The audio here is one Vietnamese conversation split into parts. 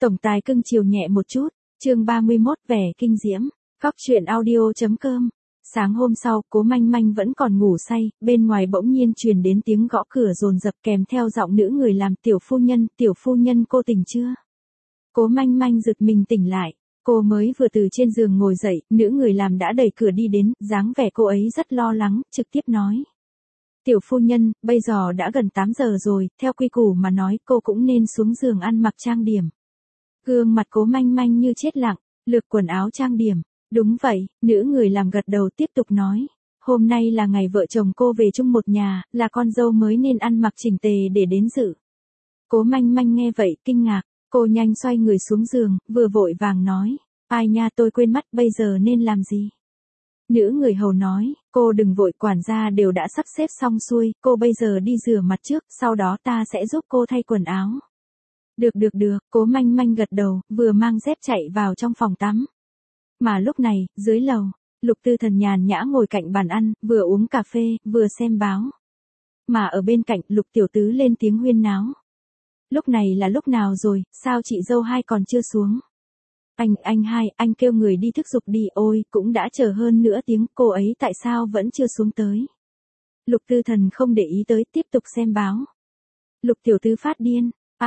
Tổng tài cưng chiều nhẹ một chút, chương 31 vẻ kinh diễm, Góc truyện audio.com. Sáng hôm sau, Cố Manh Manh vẫn còn ngủ say, bên ngoài bỗng nhiên truyền đến tiếng gõ cửa dồn dập kèm theo giọng nữ người làm tiểu phu nhân cô tỉnh chưa? Cố Manh Manh giật mình tỉnh lại, cô mới vừa từ trên giường ngồi dậy, nữ người làm đã đẩy cửa đi đến, dáng vẻ cô ấy rất lo lắng, trực tiếp nói. Tiểu phu nhân, bây giờ đã gần 8 giờ rồi, theo quy củ mà nói cô cũng nên xuống giường ăn mặc trang điểm. Gương mặt Cố Manh Manh như chết lặng, lược quần áo trang điểm. Đúng vậy, nữ người làm gật đầu tiếp tục nói. Hôm nay là ngày vợ chồng cô về chung một nhà, là con dâu mới nên ăn mặc chỉnh tề để đến dự. Cố Manh Manh nghe vậy, kinh ngạc, cô nhanh xoay người xuống giường, vừa vội vàng nói. Ai nha, tôi quên mất, bây giờ nên làm gì? Nữ người hầu nói, cô đừng vội, quản gia đều đã sắp xếp xong xuôi, cô bây giờ đi rửa mặt trước, sau đó ta sẽ giúp cô thay quần áo. Được, Cố Manh Manh gật đầu, vừa mang dép chạy vào trong phòng tắm. Mà lúc này, dưới lầu, Lục Tư Thần nhàn nhã ngồi cạnh bàn ăn, vừa uống cà phê, vừa xem báo. Mà ở bên cạnh, Lục Tiểu Tứ lên tiếng huyên náo. Lúc này là lúc nào rồi, sao chị dâu hai còn chưa xuống? Anh hai, anh kêu người đi thức giục đi, ôi, cũng đã chờ hơn nửa tiếng, cô ấy tại sao vẫn chưa xuống tới? Lục Tư Thần không để ý tới, tiếp tục xem báo. Lục Tiểu Tứ phát điên,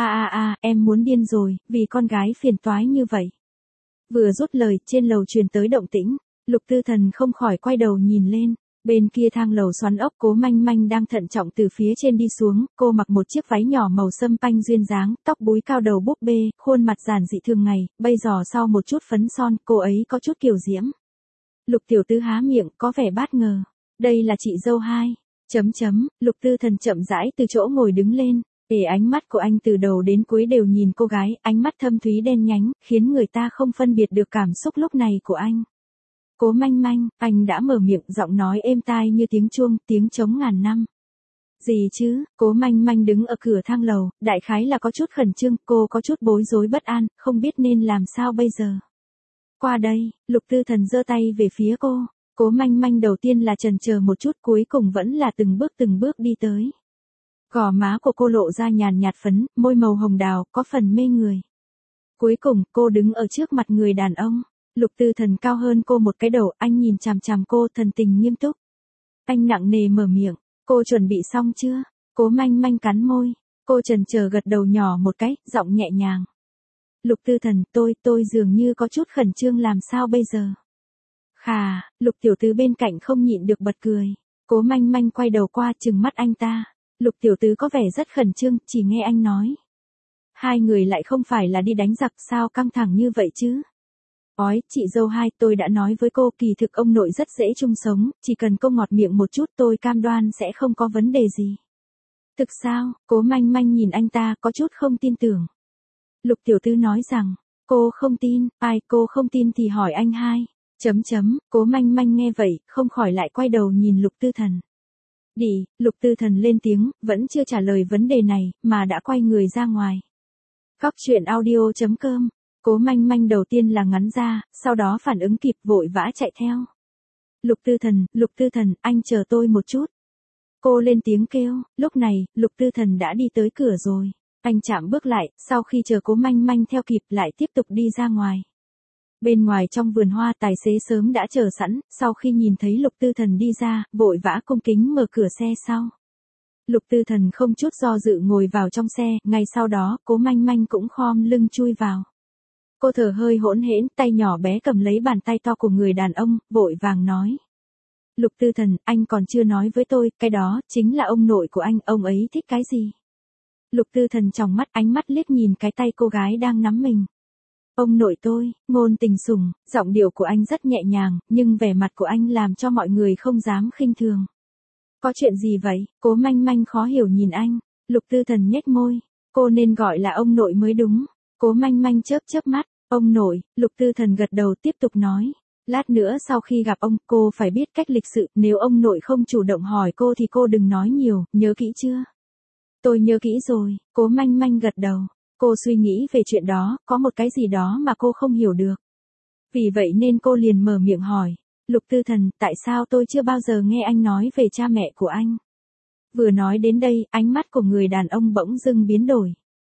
em muốn điên rồi, vì con gái phiền toái như vậy. Vừa dứt lời, trên lầu truyền tới động tĩnh, Lục Tư Thần không khỏi quay đầu nhìn lên, bên kia thang lầu xoắn ốc Cố Manh Manh đang thận trọng từ phía trên đi xuống, cô mặc một chiếc váy nhỏ màu sâm panh duyên dáng, tóc búi cao đầu búp bê, khuôn mặt giản dị thường ngày, bây giờ sau một chút phấn son, cô ấy có chút kiều diễm. Lục Tiểu Tứ há miệng, có vẻ bất ngờ, đây là chị dâu hai, Lục Tư Thần chậm rãi từ chỗ ngồi đứng lên. Ánh mắt của anh từ đầu đến cuối đều nhìn cô gái, ánh mắt thâm thúy đen nhánh, khiến người ta không phân biệt được cảm xúc lúc này của anh. Cố Manh Manh, anh đã mở miệng, giọng nói êm tai như tiếng chuông, tiếng trống ngàn năm. Gì chứ? Cố Manh Manh đứng ở cửa thang lầu, đại khái là có chút khẩn trương, cô có chút bối rối bất an, không biết nên làm sao bây giờ. Qua đây, Lục Tư Thần giơ tay về phía cô, Cố Manh Manh đầu tiên là chần chờ một chút, cuối cùng vẫn là từng bước đi tới. Gò má của cô lộ ra nhàn nhạt phấn, môi màu hồng đào, có phần mê người. Cuối cùng, cô đứng ở trước mặt người đàn ông. Lục Tư Thần cao hơn cô một cái đầu, anh nhìn chằm chằm cô, thần tình nghiêm túc. Anh nặng nề mở miệng, cô chuẩn bị xong chưa? Cố Manh Manh cắn môi, cô chần chờ gật đầu nhỏ một cái, giọng nhẹ nhàng. Lục Tư Thần, tôi dường như có chút khẩn trương, làm sao bây giờ? Khà, Lục Tiểu Tứ bên cạnh không nhịn được bật cười. Cố Manh Manh quay đầu qua, trừng mắt anh ta. Lục Tiểu Tứ có vẻ rất khẩn trương, chỉ nghe anh nói. Hai người lại không phải là đi đánh giặc, sao căng thẳng như vậy chứ? Ói, chị dâu hai, tôi đã nói với cô, kỳ thực ông nội rất dễ chung sống, chỉ cần cô ngọt miệng một chút tôi cam đoan sẽ không có vấn đề gì. Thực sao? Cố Manh Manh nhìn anh ta, có chút không tin tưởng. Lục Tiểu Tứ nói rằng, cô không tin, cô không tin thì hỏi anh hai. Cố Manh Manh nghe vậy, không khỏi lại quay đầu nhìn Lục Tư Thần. Đi, Lục Tư Thần lên tiếng, vẫn chưa trả lời vấn đề này, mà đã quay người ra ngoài. Góc truyện audio.com. Cố Manh Manh đầu tiên là ngắn ra, sau đó phản ứng kịp vội vã chạy theo. Lục Tư Thần, anh chờ tôi một chút. Cô lên tiếng kêu, lúc này, Lục Tư Thần đã đi tới cửa rồi. Anh chạm bước lại, sau khi chờ Cố Manh Manh theo kịp lại tiếp tục đi ra ngoài. Bên ngoài trong vườn hoa tài xế sớm đã chờ sẵn, sau khi nhìn thấy Lục Tư Thần đi ra, vội vã cung kính mở cửa xe sau. Lục Tư Thần không chút do dự ngồi vào trong xe, ngay sau đó, Cố Manh Manh cũng khom lưng chui vào. Cô thở hơi hỗn hển, tay nhỏ bé cầm lấy bàn tay to của người đàn ông, vội vàng nói. Lục Tư Thần, anh còn chưa nói với tôi, cái đó, chính là ông nội của anh, ông ấy thích cái gì? Lục Tư Thần tròng mắt, ánh mắt liếc nhìn cái tay cô gái đang nắm mình. Ông nội tôi, ngôn tình sủng, giọng điệu của anh rất nhẹ nhàng, nhưng vẻ mặt của anh làm cho mọi người không dám khinh thường. Có chuyện gì vậy? Cố Manh Manh khó hiểu nhìn anh. Lục Tư Thần nhếch môi, cô nên gọi là ông nội mới đúng. Cố Manh Manh chớp mắt, ông nội. Lục Tư Thần gật đầu tiếp tục nói. Lát nữa sau khi gặp ông, cô phải biết cách lịch sự, nếu ông nội không chủ động hỏi cô thì cô đừng nói nhiều, nhớ kỹ chưa? Tôi nhớ kỹ rồi, Cố Manh Manh gật đầu. Cô suy nghĩ về chuyện đó, có một cái gì đó mà cô không hiểu được. Vì vậy nên cô liền mở miệng hỏi. Lục Tư Thần, tại sao tôi chưa bao giờ nghe anh nói về cha mẹ của anh? Vừa nói đến đây, ánh mắt của người đàn ông bỗng dưng biến đổi.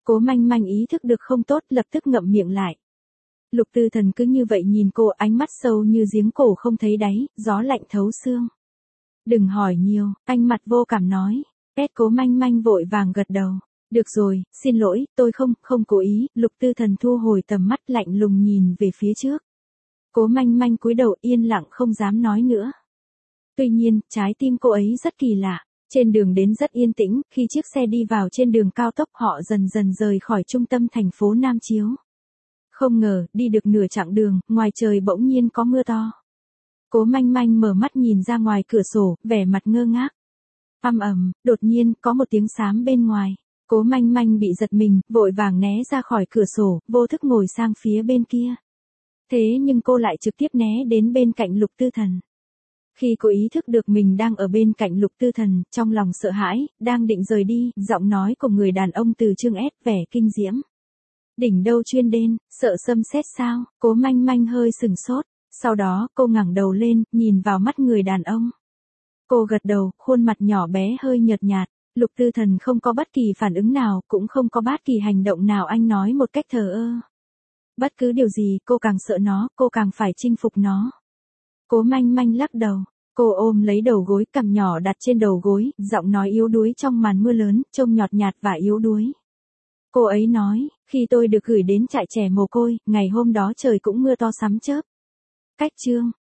Cố Manh Manh ý thức được không tốt, lập tức ngậm miệng lại. Lục Tư Thần cứ như vậy nhìn cô, ánh mắt sâu như giếng cổ không thấy đáy, gió lạnh thấu xương. Đừng hỏi nhiều, anh mặt vô cảm nói. Cố Manh Manh vội vàng gật đầu. Được rồi, xin lỗi, tôi không cố ý. Lục Tư Thần thu hồi tầm mắt lạnh lùng nhìn về phía trước. Cố Manh Manh cúi đầu yên lặng không dám nói nữa. Tuy nhiên, trái tim cô ấy rất kỳ lạ. Trên đường đến rất yên tĩnh, khi chiếc xe đi vào trên đường cao tốc họ dần dần rời khỏi trung tâm thành phố Nam Chiếu. Không ngờ, đi được nửa chặng đường, ngoài trời bỗng nhiên có mưa to. Cố Manh Manh mở mắt nhìn ra ngoài cửa sổ, vẻ mặt ngơ ngác. Đột nhiên, có một tiếng xám bên ngoài. Cố Manh Manh bị giật mình, vội vàng né ra khỏi cửa sổ, vô thức ngồi sang phía bên kia. Thế nhưng cô lại trực tiếp né đến bên cạnh Lục Tư Thần. Khi cô ý thức được mình đang ở bên cạnh Lục Tư Thần, trong lòng sợ hãi, đang định rời đi, giọng nói của người đàn ông từ chương S vẻ kinh diễm. Đỉnh đâu chuyên đên, sợ xâm xét sao? Cố Manh Manh hơi sừng sốt, sau đó cô ngẩng đầu lên, nhìn vào mắt người đàn ông. Cô gật đầu, khuôn mặt nhỏ bé hơi nhợt nhạt. Lục Tư Thần không có bất kỳ phản ứng nào, cũng không có bất kỳ hành động nào, anh nói một cách thờ ơ. Bất cứ điều gì, cô càng sợ nó, cô càng phải chinh phục nó. Cố Manh Manh lắc đầu, cô ôm lấy đầu gối, cằm nhỏ đặt trên đầu gối, giọng nói yếu đuối trong màn mưa lớn, trông nhọt nhạt và yếu đuối. Cô ấy nói, khi tôi được gửi đến trại trẻ mồ côi, ngày hôm đó trời cũng mưa to sấm chớp. Cách chương